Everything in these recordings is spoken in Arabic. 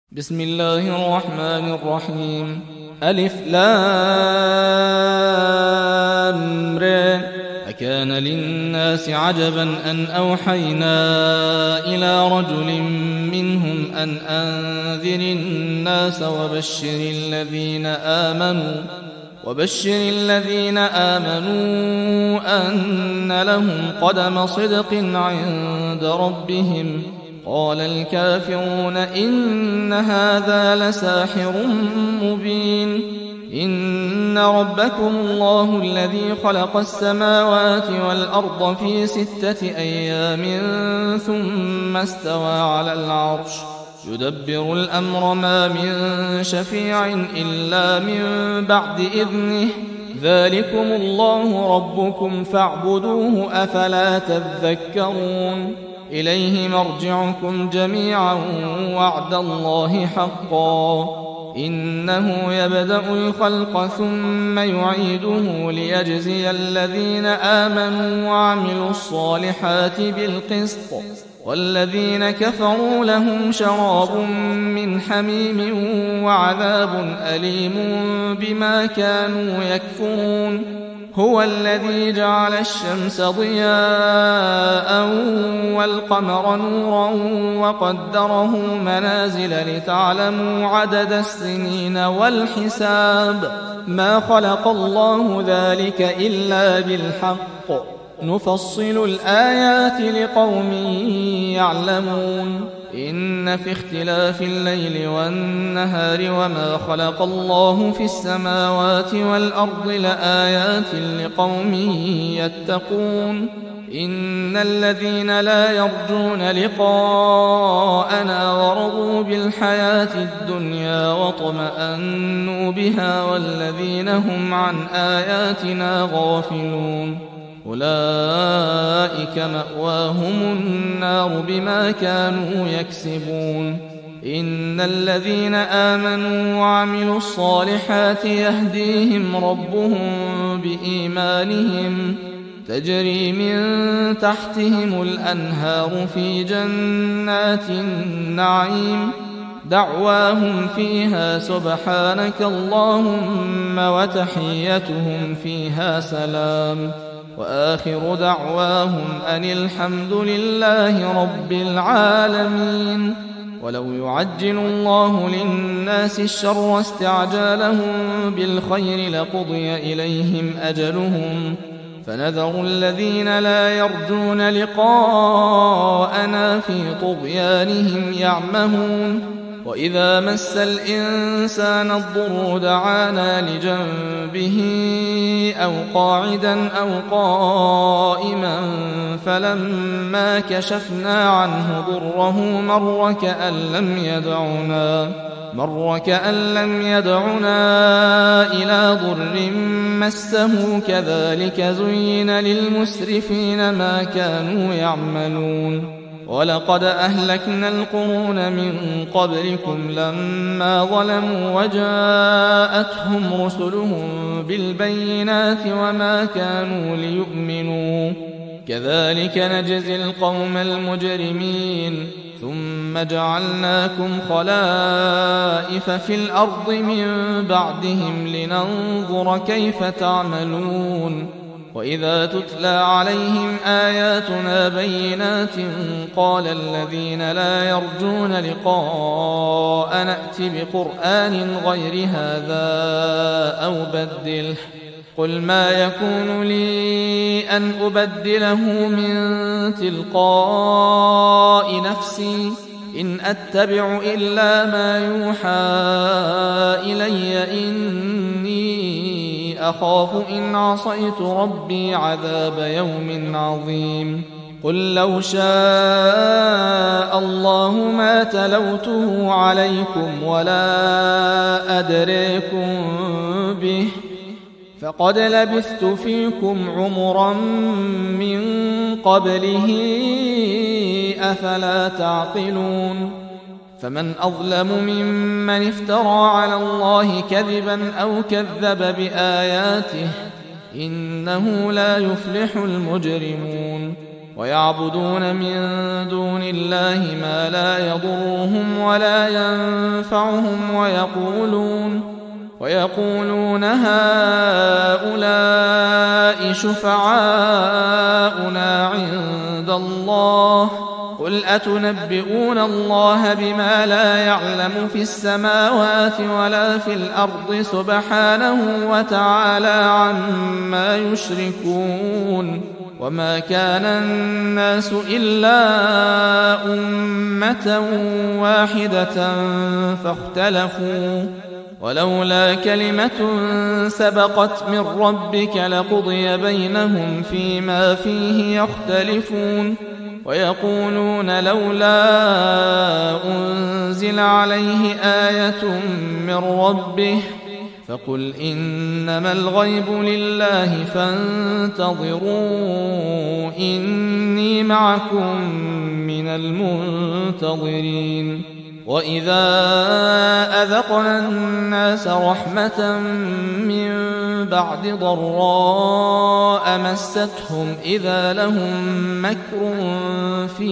بسم الله الرحمن الرحيم. ألف لام ر. أكان للناس عجبا أن أوحينا إلى رجل منهم أن أنذر الناس وبشر الذين آمنوا أن لهم قدم صدق عند ربهم. قال الكافرون إن هذا لساحر مبين. إن ربكم الله الذي خلق السماوات والأرض في 6 أيام ثم استوى على العرش يدبر الأمر ما من شفيع إلا من بعد إذنه. ذلكم الله ربكم فاعبدوه أفلا تذكرون. إليه مرجعكم جميعا وعد الله حقا. إنه يبدأ الخلق ثم يعيده ليجزي الذين آمنوا وعملوا الصالحات بالقسط. والذين كفروا لهم شراب من حميم وعذاب أليم بما كانوا يكفرون. هو الذي جعل الشمس ضياء والقمر نورا وقدره منازل لتعلموا عدد السنين والحساب. ما خلق الله ذلك إلا بالحق. نفصل الآيات لقوم يعلمون. إن في اختلاف الليل والنهار وما خلق الله في السماوات والأرض لآيات لقوم يتقون. إن الذين لا يرجون لقاءنا ورضوا بالحياة الدنيا واطمأنوا بها والذين هم عن آياتنا غافلون أولئك مأواهم النار بما كانوا يكسبون. إن الذين آمنوا وعملوا الصالحات يهديهم ربهم بإيمانهم تجري من تحتهم الأنهار في جنات النعيم. دعواهم فيها سبحانك اللهم وتحيتهم فيها سلام. وآخر دعواهم أن الحمد لله رب العالمين. ولو يعجل الله للناس الشر استعجالهم بالخير لقضي إليهم أجلهم فنذر الذين لا يرجون لقاءنا في طغيانهم يعمهون. وإذا مس الإنسان الضر دعانا لجنبه أو قاعدا أو قائما فلما كشفنا عنه ضره مر كأن لم يدعنا إلى ضر مسه. كذلك زين للمسرفين ما كانوا يعملون. ولقد أهلكنا القرون من قبلكم لما ظلموا وجاءتهم رسلهم بالبينات وما كانوا ليؤمنوا. كذلك نجزي القوم المجرمين. ثم جعلناكم خلائف في الأرض من بعدهم لننظر كيف تعملون. وإذا تتلى عليهم آياتنا بينات قال الذين لا يرجون لقاء نأت بقرآن غير هذا أو بدله. قل ما يكون لي أن أبدله من تلقاء نفسي إن أتبع إلا ما يوحى إلي إني أخاف إن عصيت ربي عذاب يوم عظيم. قل لو شاء الله ما تلوته عليكم ولا أدريكم به فقد لبثت فيكم عمرا من قبله أفلا تعقلون. فمن أظلم ممن افترى على الله كذبا أو كذب بآياته إنه لا يفلح المجرمون. ويعبدون من دون الله ما لا يضرهم ولا ينفعهم ويقولون هؤلاء شفعاؤنا عند الله قل أتنبئون الله بما لا يعلم في السماوات ولا في الأرض سبحانه وتعالى عما يشركون وما كان الناس إلا أمة واحدة فاختلفوا ولولا كلمة سبقت من ربك لقضي بينهم فيما فيه يختلفون ويقولون لولا أنزل عليه آية من ربه فقل إنما الغيب لله فانتظروا إني معكم من المنتظرين وإذا أذقنا الناس رحمة من بعد ضراء مستهم إذا لهم مكر في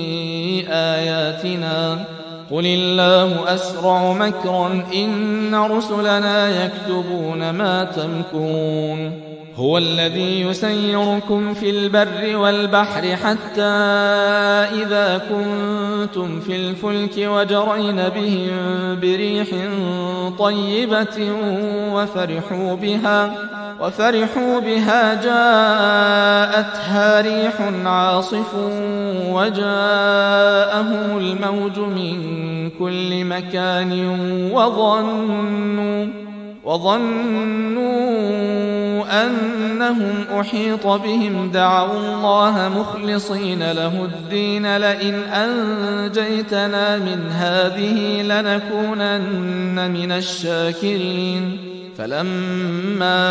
آياتنا قل الله أسرع مكرا إن رسلنا يكتبون ما تمكرون هو الذي يسيركم في البر والبحر حتى إذا كنتم في الفلك وجرين بهم بريح طيبة وفرحوا بها جاءتها ريح عاصف وجاءهم الموج من كل مكان وظنوا أنهم أحيط بهم دعوا الله مخلصين له الدين لئن أنجيتنا من هذه لنكونن من الشاكرين فلما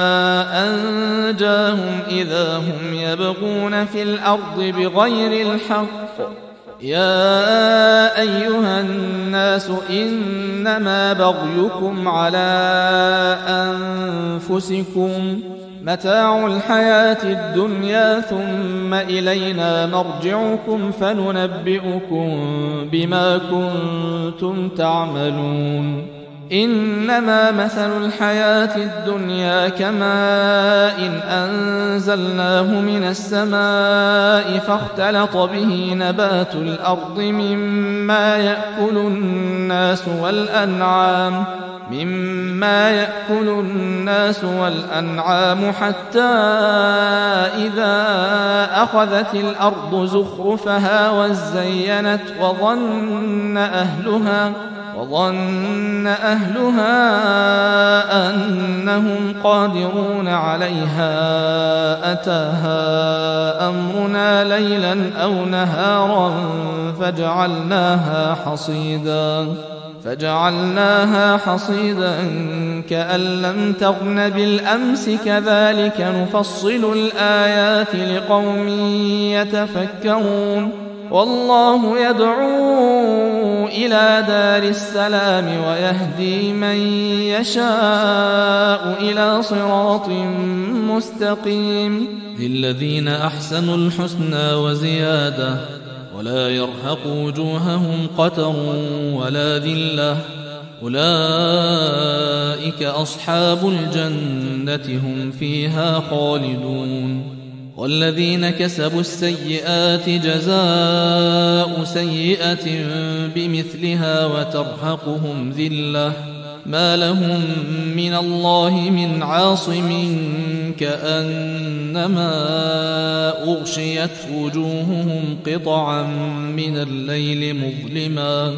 أنجاهم إذا هم يبغون في الأرض بغير الحق يا أيها الناس إنما بغيكم على أنفسكم متاع الحياة الدنيا ثم إلينا مرجعكم فننبئكم بما كنتم تعملون إنما مثل الحياة الدنيا كماء أنزلناه من السماء فاختلط به نبات الأرض مما يأكل الناس والأنعام حتى إذا أخذت الأرض زخرفها وزينت وظن أهلها أنهم قادرون عليها أتاها أمرنا ليلا أو نهارا فجعلناها حصيدا كأن لم تغن بالأمس كذلك نفصل الآيات لقوم يتفكرون والله يدعو إلى دار السلام ويهدي من يشاء إلى صراط مستقيم للذين أحسنوا الحسنى وزيادة ولا يرهق وجوههم قتر ولا ذلة أولئك أصحاب الجنة هم فيها خالدون والذين كسبوا السيئات جزاء سيئة بمثلها وترهقهم ذلة ما لهم من الله من عاصم كأنما أغشيت وجوههم قطعا من الليل مظلما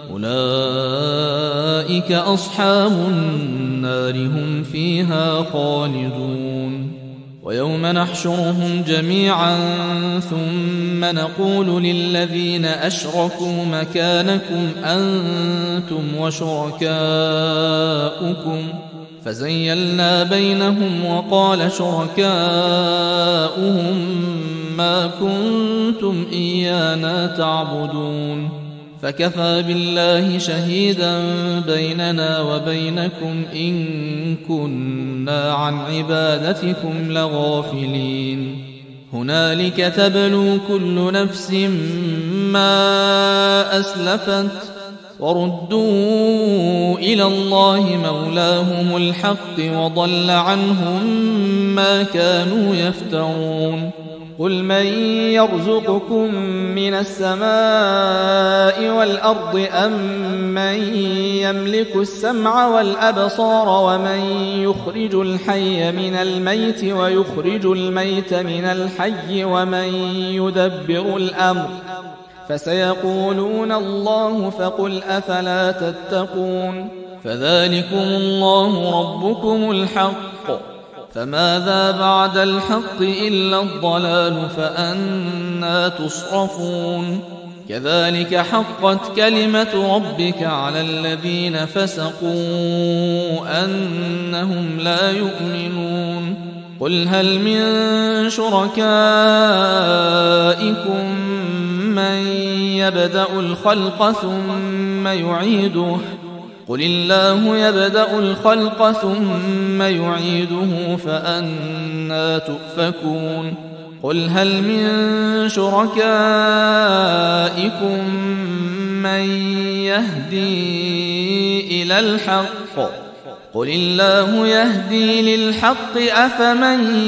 أولئك أصحاب النار هم فيها خالدون ويوم نحشرهم جميعا ثم نقول للذين أشركوا مكانكم أنتم وشركاؤكم فزيلنا بينهم وقال شركاؤهم ما كنتم إيانا تعبدون فكفى بالله شهيدا بيننا وبينكم إن كنا عن عبادتكم لغافلين هنالك تبلو كل نفس ما أسلفت وردوا إلى الله مولاهم الحق وضل عنهم ما كانوا يفترون قل من يرزقكم من السماء والأرض أم من يملك السمع والأبصار ومن يخرج الحي من الميت ويخرج الميت من الحي ومن يدبر الأمر فسيقولون الله فقل أفلا تتقون فذلكم الله ربكم الحق فماذا بعد الحق إلا الضلال فأنى تصرفون كذلك حقت كلمة ربك على الذين فسقوا أنهم لا يؤمنون قل هل من شركائكم من يبدأ الخلق ثم يعيده قل الله يبدأ الخلق ثم يعيده فأنى تؤفكون قل هل من شركائكم من يهدي إلى الحق قل الله يهدي للحق أفمن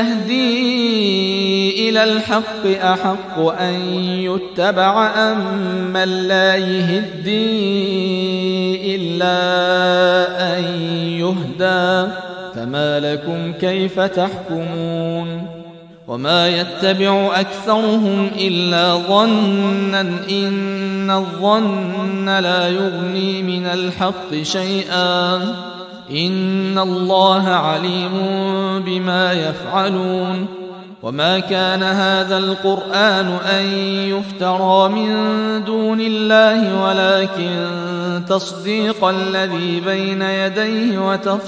يهدي إلى الحق أحق أن يتبع أم من لا يهدي إلا أن يهدى فما لكم كيف تحكمون وما يتبع أكثرهم إلا ظنا إن الظن لا يغني من الحق شيئا إن الله عليم بما يفعلون وما كان هذا القرآن أن يفترى من دون الله ولكن تصديق الذي بين يديه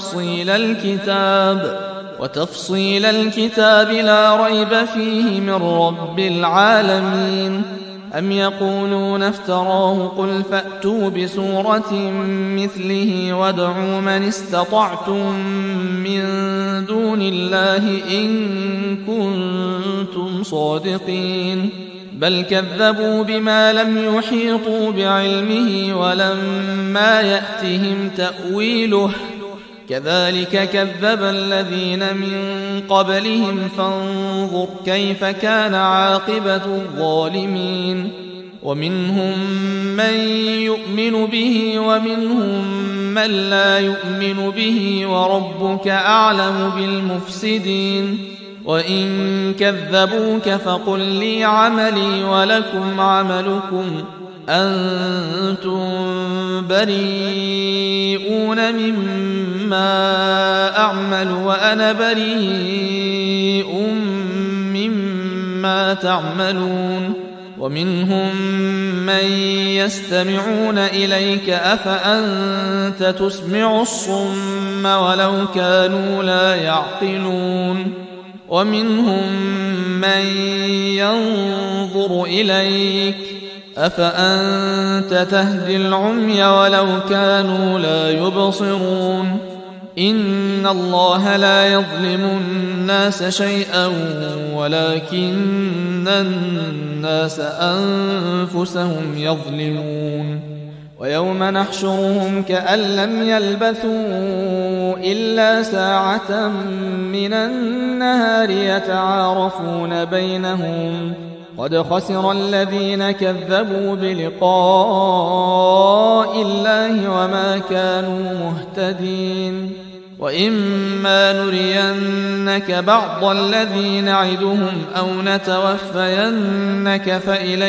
وتفصيل الكتاب لا ريب فيه من رب العالمين أم يقولون افتراه قل فأتوا بسورة مثله وادعوا من استطعتم من دون الله إن كنتم صادقين بل كذبوا بما لم يحيطوا بعلمه ولما يأتهم تأويله كذلك كذب الذين من قبلهم فانظر كيف كان عاقبة الظالمين ومنهم من يؤمن به ومنهم من لا يؤمن به وربك أعلم بالمفسدين وإن كذبوك فقل لي عملي ولكم عملكم أنتم بريئون مما أعمل وأنا بريء مما تعملون ومنهم من يستمعون إليك أفأنت تسمع الصم ولو كانوا لا يعقلون ومنهم من ينظر إليك أفأنت تهدي العمي ولو كانوا لا يبصرون إن الله لا يظلم الناس شيئا ولكن الناس أنفسهم يظلمون ويوم نحشرهم كأن لم يلبثوا إلا ساعة من النهار يتعارفون بينهم قد خسر الذين كذبوا بلقاء الله وما كانوا مهتدين وإما نرينك بعض الذي نعدهم أو نتوفينك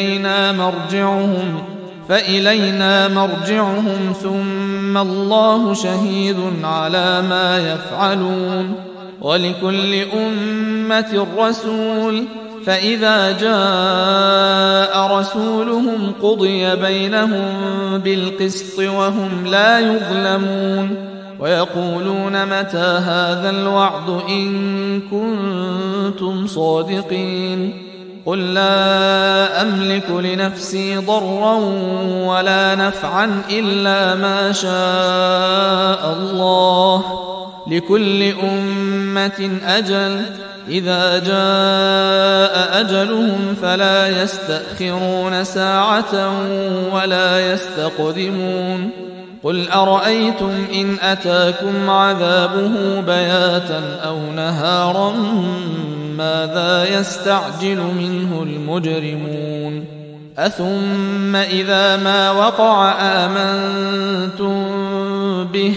فإلينا مرجعهم ثم الله شهيد على ما يفعلون ولكل أمة رسول فإذا جاء رسولهم قضي بينهم بالقسط وهم لا يظلمون ويقولون متى هذا الوعد إن كنتم صادقين قل لا أملك لنفسي ضرا ولا نفعا إلا ما شاء الله لكل أمة أجل إذا جاء أجلهم فلا يستأخرون ساعة ولا يستقدمون قل أرأيتم إن أتاكم عذابه بياتا أو نهارا ماذا يستعجل منه المجرمون أثم إذا ما وقع آمنتم به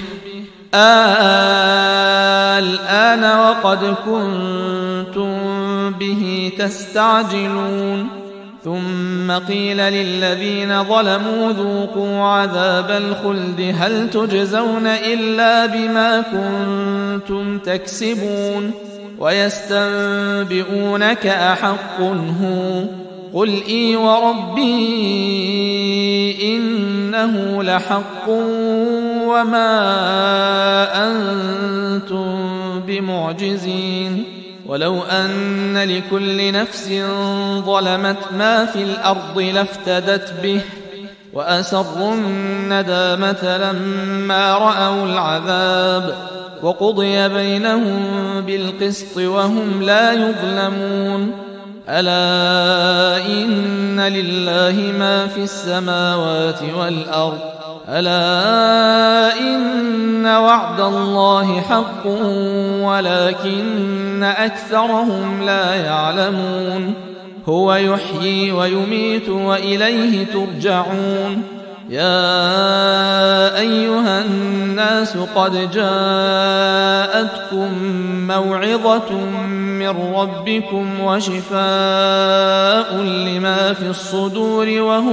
الآن وقد كنتم به تستعجلون ثم قيل للذين ظلموا ذوقوا عذاب الخلد هل تجزون إلا بما كنتم تكسبون ويستنبئونك أحق هو قل إي وربي إنه لحق وما أنتم بمعجزين ولو أن لكل نفس ظلمت ما في الأرض لافتدت به وأسروا الندامة لما رأوا العذاب وقضي بينهم بالقسط وهم لا يظلمون ألا إن لله ما في السماوات والأرض ألا إن وعد الله حق ولكن أكثرهم لا يعلمون هو يحيي ويميت وإليه ترجعون يا أيها الناس قد جاءتكم موعظة من ربكم وشفاء لما في الصدور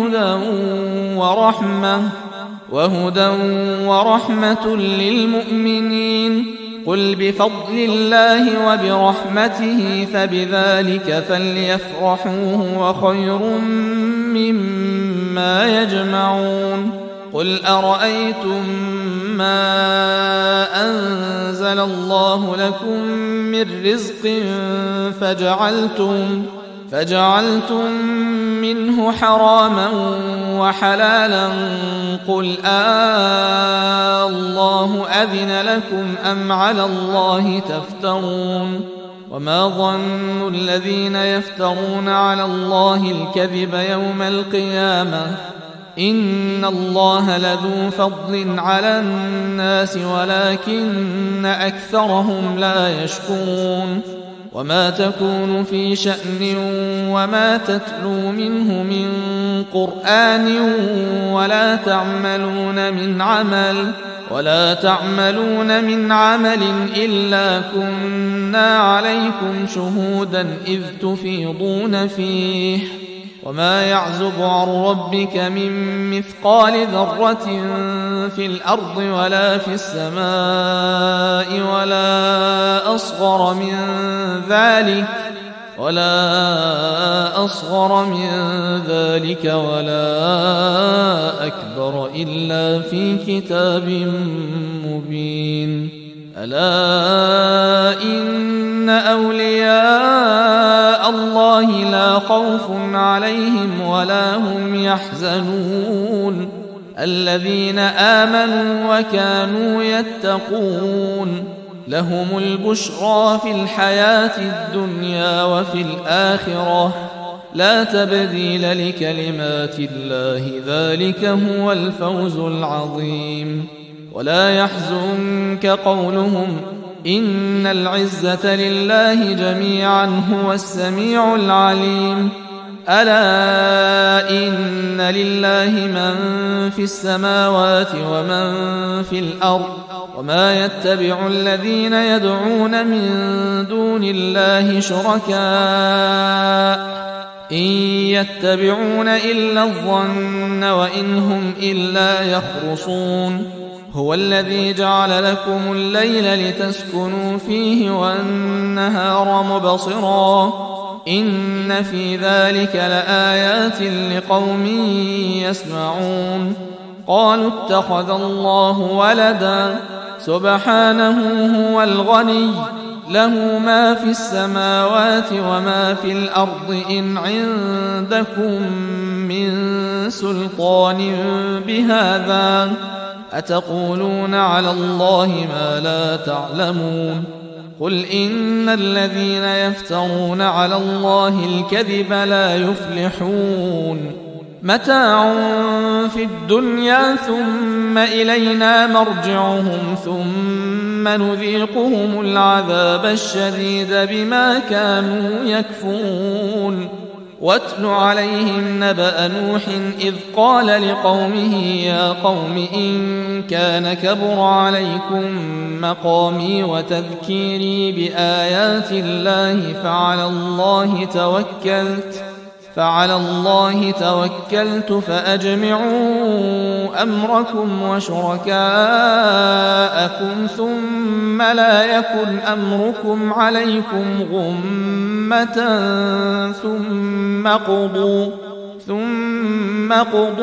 وهدى ورحمة للمؤمنين قل بفضل الله وبرحمته فبذلك فليفرحوا وخير مما يجمعون قل أرأيتم ما أنزل الله لكم من رزق فجعلتم منه حراما وحلالا قل الله أذن لكم أم على الله تفترون وما ظن الذين يفترون على الله الكذب يوم القيامة إن الله لذو فضل على الناس ولكن أكثرهم لا يشكرون وما تكون في شأن وما تتلو منه من قرآن ولا تعملون من عمل إلا كنا عليكم شهودا إذ تفيضون فيه وما يعزب عن ربك من مثقال ذرة في الأرض ولا في السماء ولا أصغر من ذلك ولا أكبر إلا في كتاب مبين ألا إن أولياء الله لا خوف عليهم ولا هم يحزنون الذين آمنوا وكانوا يتقون لهم البشرى في الحياة الدنيا وفي الآخرة لا تبديل لكلمات الله ذلك هو الفوز العظيم ولا يحزنك قولهم إن العزة لله جميعا هو السميع العليم ألا إن لله من في السماوات ومن في الأرض وما يتبع الذين يدعون من دون الله شركاء إن يتبعون إلا الظن وإن هم إلا يخرصون هو الذي جعل لكم الليل لتسكنوا فيه والنهار مبصرا إن في ذلك لآيات لقوم يسمعون قالوا اتخذ الله ولدا سبحانه هو الغني له ما في السماوات وما في الأرض إن عندكم من سلطان بهذا أتقولون على الله ما لا تعلمون قل إن الذين يفترون على الله الكذب لا يفلحون متاع في الدنيا ثم إلينا مرجعهم ثم نذيقهم العذاب الشديد بما كانوا يكفرون واتل عليهم نبأ نوح إذ قال لقومه يا قوم إن كان كبر عليكم مقامي وتذكيري بآيات الله فعلى الله توكلت فأجمعوا أمركم وشركاءكم ثم لا يكن أمركم عليكم غمة ثم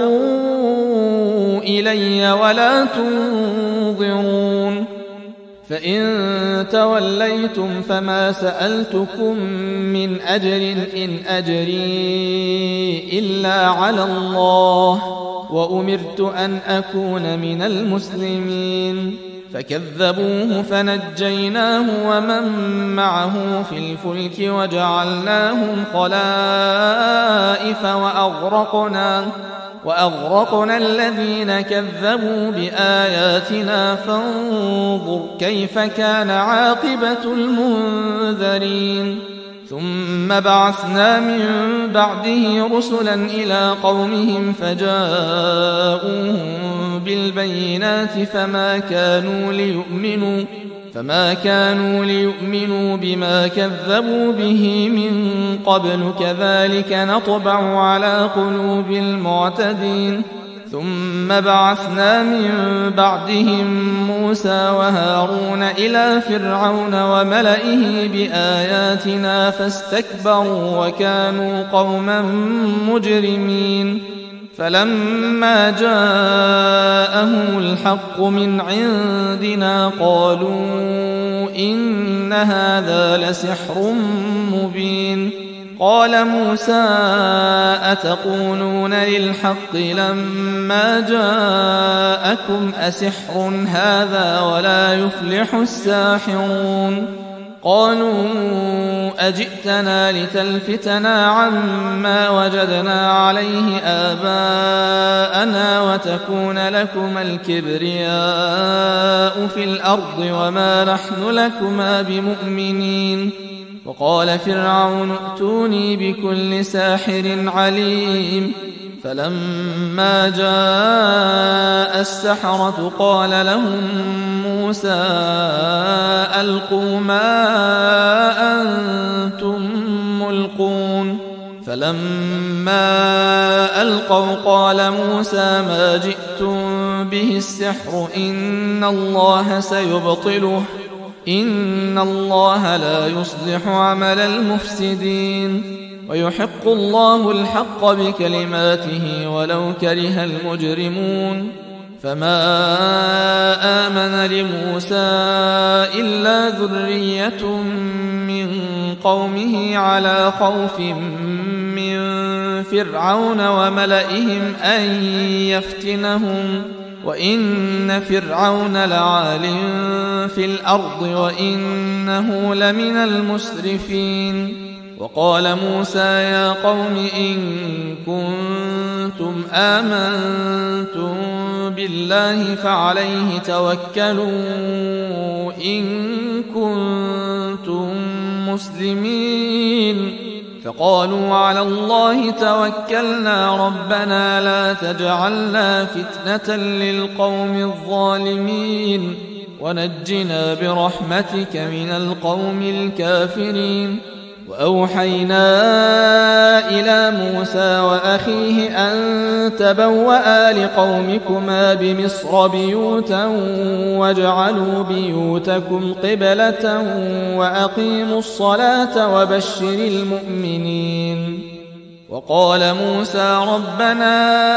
قضوا إلي ولا تنظرون فإن توليتم فما سألتكم من أجر إن أجري إلا على الله وأمرت أن أكون من المسلمين فكذبوه فنجيناه ومن معه في الفلك وجعلناهم خلائف وأغرقنا الذين كذبوا بآياتنا فانظر كيف كان عاقبة المنذرين ثم بعثنا من بعده رسلا إلى قومهم فجاءوهم بالبينات فما كانوا ليؤمنوا بما كذبوا به من قبل كذلك نطبع على قلوب المعتدين ثم بعثنا من بعدهم موسى وهارون إلى فرعون وملئه بآياتنا فاستكبروا وكانوا قوما مجرمين فلما جاءهم الحق من عندنا قالوا إن هذا لسحر مبين قال موسى أتقولون للحق لما جاءكم أسحر هذا ولا يفلح الساحرون قالوا أجئتنا لتلفتنا عما وجدنا عليه آباءنا وتكون لكما الكبرياء في الأرض وما نحن لكما بمؤمنين وقال فرعون ائتوني بكل ساحر عليم فلما جاء السحرة قال لهم موسى ألقوا ما أنتم ملقون فلما ألقوا قال موسى ما جئتم به السحر إن الله سيبطله إن الله لا يصلح عمل المفسدين ويحق الله الحق بكلماته ولو كره المجرمون فما آمن لموسى إلا ذرية من قومه على خوف من فرعون وملئهم أن يفتنهم وإن فرعون لعال في الأرض وإنه لمن المسرفين وقال موسى يا قوم إن كنتم آمنتم بالله فعليه توكلوا إن كنتم مسلمين فقالوا على الله توكلنا ربنا لا تجعلنا فتنة للقوم الظالمين ونجنا برحمتك من القوم الكافرين وأوحينا إلى موسى وأخيه أن تبوأ لقومكما بمصر بيوتا واجعلوا بيوتكم قبلة وأقيموا الصلاة وبشر المؤمنين وقال موسى ربنا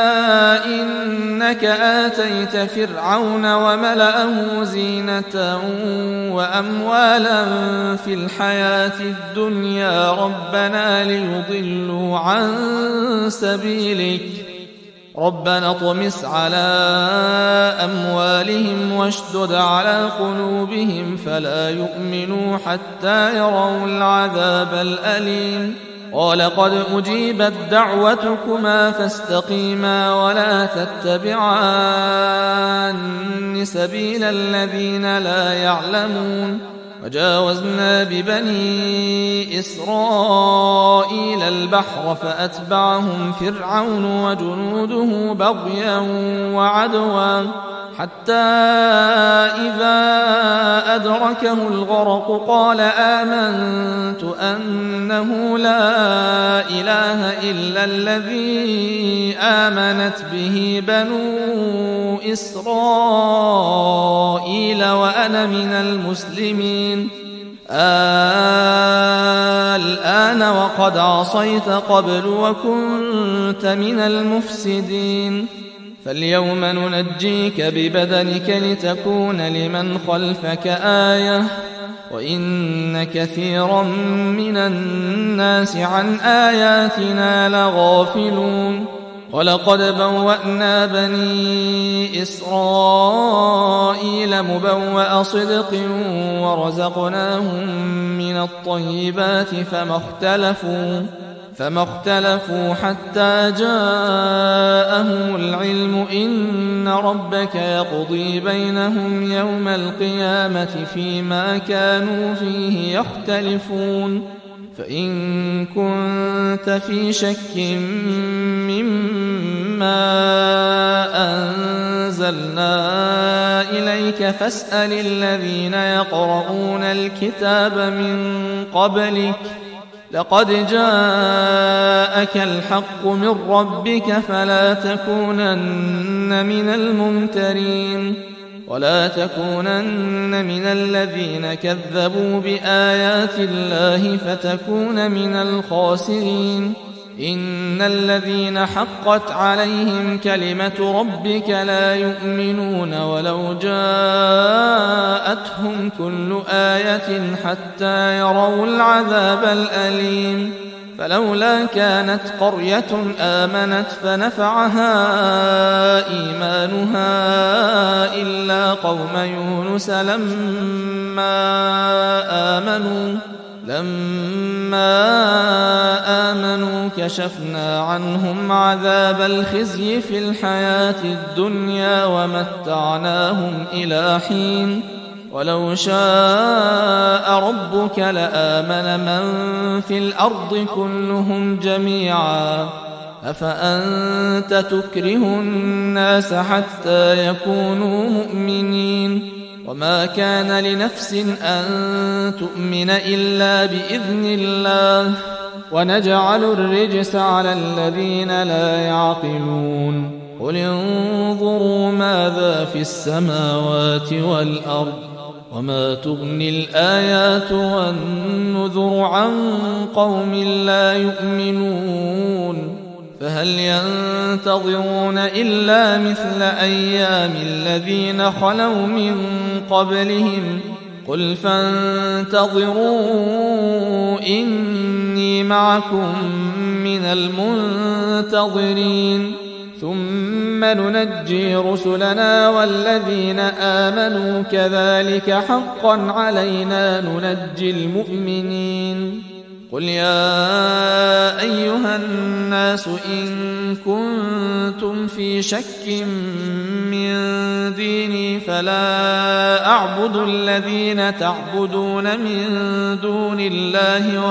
إنك آتيت فرعون وملأه زينة وأموالا في الحياة الدنيا ربنا ليضلوا عن سبيلك ربنا اطمس على أموالهم واشدد على قلوبهم فلا يؤمنوا حتى يروا العذاب الأليم قال قد أجيبت دعوتكما فاستقيما ولا تتبعان سبيل الذين لا يعلمون وجاوزنا ببني إسرائيل البحر فأتبعهم فرعون وجنوده بغيا وعدوا حتى إذا أدركه الغرق قال آمنت أنه لا إله إلا الذي آمنت به بنو إسرائيل وأنا من المسلمين الآن وقد عصيت قبل وكنت من المفسدين فاليوم ننجيك ببدنك لتكون لمن خلفك آية وإن كثيرا من الناس عن آياتنا لغافلون ولقد بوأنا بني إسرائيل مبوأ صدق ورزقناهم من الطيبات فما اختلفوا حتى جاءهم العلم إن ربك يقضي بينهم يوم القيامة فيما كانوا فيه يختلفون فإن كنت في شك مما أنزلنا إليك فاسأل الذين يقرؤون الكتاب من قبلك لقد جاءك الحق من ربك فلا تكونن من الممترين ولا تكونن من الذين كذبوا بآيات الله فتكون من الخاسرين إن الذين حقت عليهم كلمة ربك لا يؤمنون ولو جاءتهم كل آية حتى يروا العذاب الأليم فلولا كانت قرية آمنت فنفعها إيمانها إلا قوم يونس لما آمنوا كشفنا عنهم عذاب الخزي في الحياة الدنيا ومتعناهم إلى حين ولو شاء ربك لآمن من في الأرض كلهم جميعا أفأنت تكره الناس حتى يكونوا مؤمنين وما كان لنفس أن تؤمن إلا بإذن الله ونجعل الرجس على الذين لا يعقلون قل انظروا ماذا في السماوات والأرض وما تغني الآيات والنذر عن قوم لا يؤمنون فهل ينتظرون إلا مثل أيام الذين خلوا من قبلهم قل فانتظروا إني معكم من المنتظرين ثم ننجي رسلنا والذين آمنوا كذلك حقا علينا ننجي المؤمنين قل يا أيها الناس إن كنتم في شك من ديني فلا أعبد الذين تعبدون من دون الله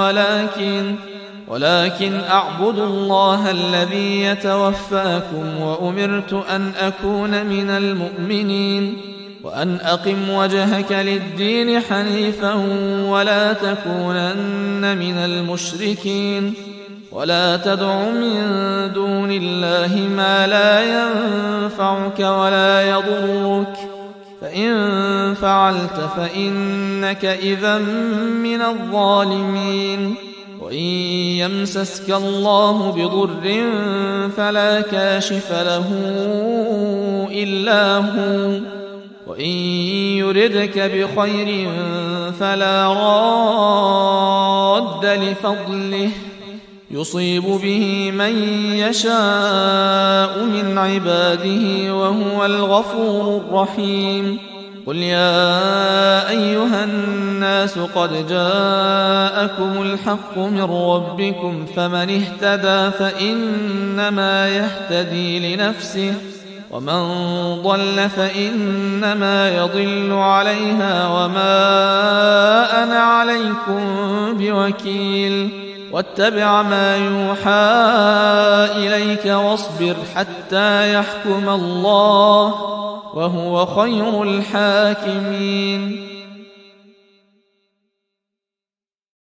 ولكن أعبد الله الذي يتوفاكم وأمرت أن أكون من المؤمنين وأن أقم وجهك للدين حنيفا ولا تكونن من المشركين ولا تدع من دون الله ما لا ينفعك ولا يضرك فإن فعلت فإنك إذا من الظالمين وإن يمسسك الله بضر فلا كاشف له إلا هو وإن يردك بخير فلا راد لفضله يصيب به من يشاء من عباده وهو الغفور الرحيم. قل يا أيها الناس قد جاءكم الحق من ربكم فمن اهتدى فإنما يهتدي لنفسه ومن ضل فإنما يضل عليها وما أنا عليكم بوكيل. واتبع ما يوحى إليك واصبر حتى يحكم الله وهو خير الحاكمين.